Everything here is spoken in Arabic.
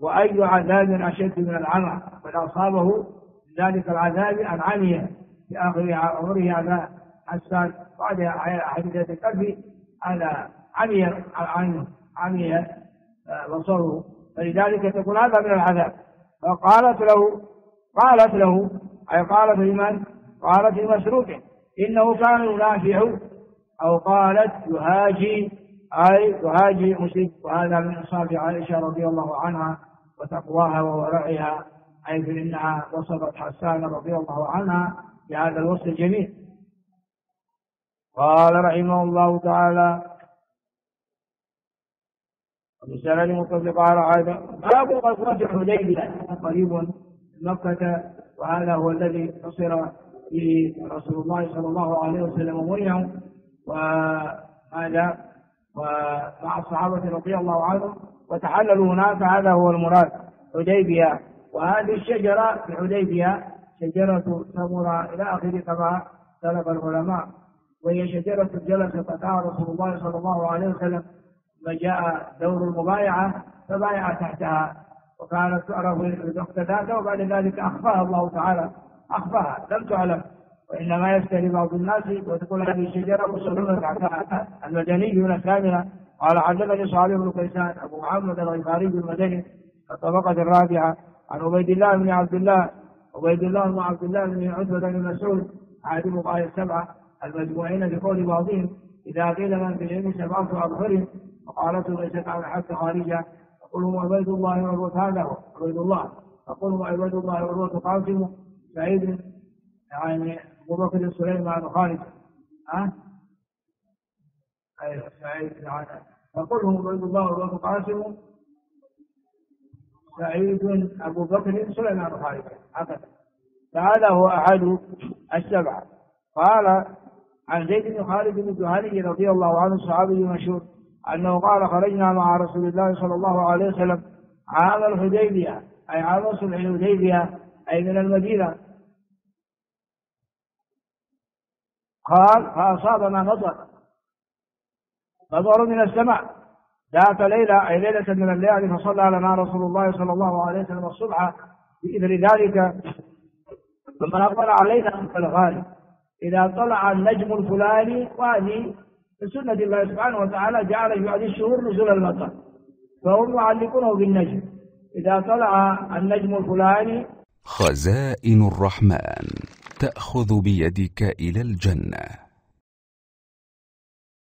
وأي عذاب أشد من العمى، فأصابه ذلك العذاب أن عمي في آخر عمره على حسان بعد حديثة القلب على عمي بصره، فلذلك تكون هذا من العذاب. فقالت له أي قالت لمن؟ قالت لمسروق إنه كان ينافع، أو قالت يهاجي أي يهاجي مشرك. وهذا من إنصاف عائشة رضي الله عنها وتقواها وورعها، حيث إنها وصفت حسان رضي الله عنها بهذا الوصف الجميل. قال رحمه الله تعالى بسند متفق على باب غزوة الحديبية قريب من مكة، وهذا هو الذي نصر فيه رسول الله صلى الله عليه وسلم ومنعه وهذا ومع الصحابة رضي الله عنهم وتحللوا هناك، هذا هو المراد حديبية. وهذه الشجرة في حديبية شجرة ثمرة إلى آخره كما سلف العلماء، وهي شجرة جلس تحتها رسول الله صلى الله عليه وسلم فجاء دور المبايعة فبايع تحتها، وكانت تعرف الاقتداء، وبعد ذلك أخفاها الله تعالى، أخفاها لم تعلم، وإنما يستهي بعض الناس وتقول هذه الشجرة مصرون تحتها. المدني من الثامنة قال حدثني صالح بن كيسان أبو محمد الغفاري المدني الطبقة الرابعة عن عبيد الله بن عبد الله بن عتبة بن مسعود أحد الفقهاء السبعة المجموعين بقول بعضهم إذا قيل من في العلم سبعة أبحر وقالته ليست على حد خارجة فقل هم عبيد الله وعروة، هذا هو عبيد الله، فقل هم عبيد الله وعروة قاسم سعيد يعني أبو بكر سليمان خالد أيوة سعيد فقل هم عبيد الله وعروة قاسم سعيد أبو بكر سليمان خالد هكذا، فهذا هو أحد السبعة. قال عن زيد بن خالد بن جهني رضي الله عنه الصحابي المشهور أنه قال خرجنا مع رسول الله صلى الله عليه وسلم عام الحديبية أي عام صلح الحديبية أي من المدينة، قال فأصابنا مطر من السماء ذات ليلة أي ليلة من الليالي، فصلى لنا رسول الله صلى الله عليه وسلم الصبح بإذن ذلك، ثم أقبل علينا الغالب إذا طلع النجم الفلاني، وهذه سنة الله سبحانه وتعالى جعل في هذه الشهور نزول المطر، فهم يعلقونه بالنجم. إذا طلع النجم الفلاني خزائن الرحمن تأخذ بيدك إلى الجنة.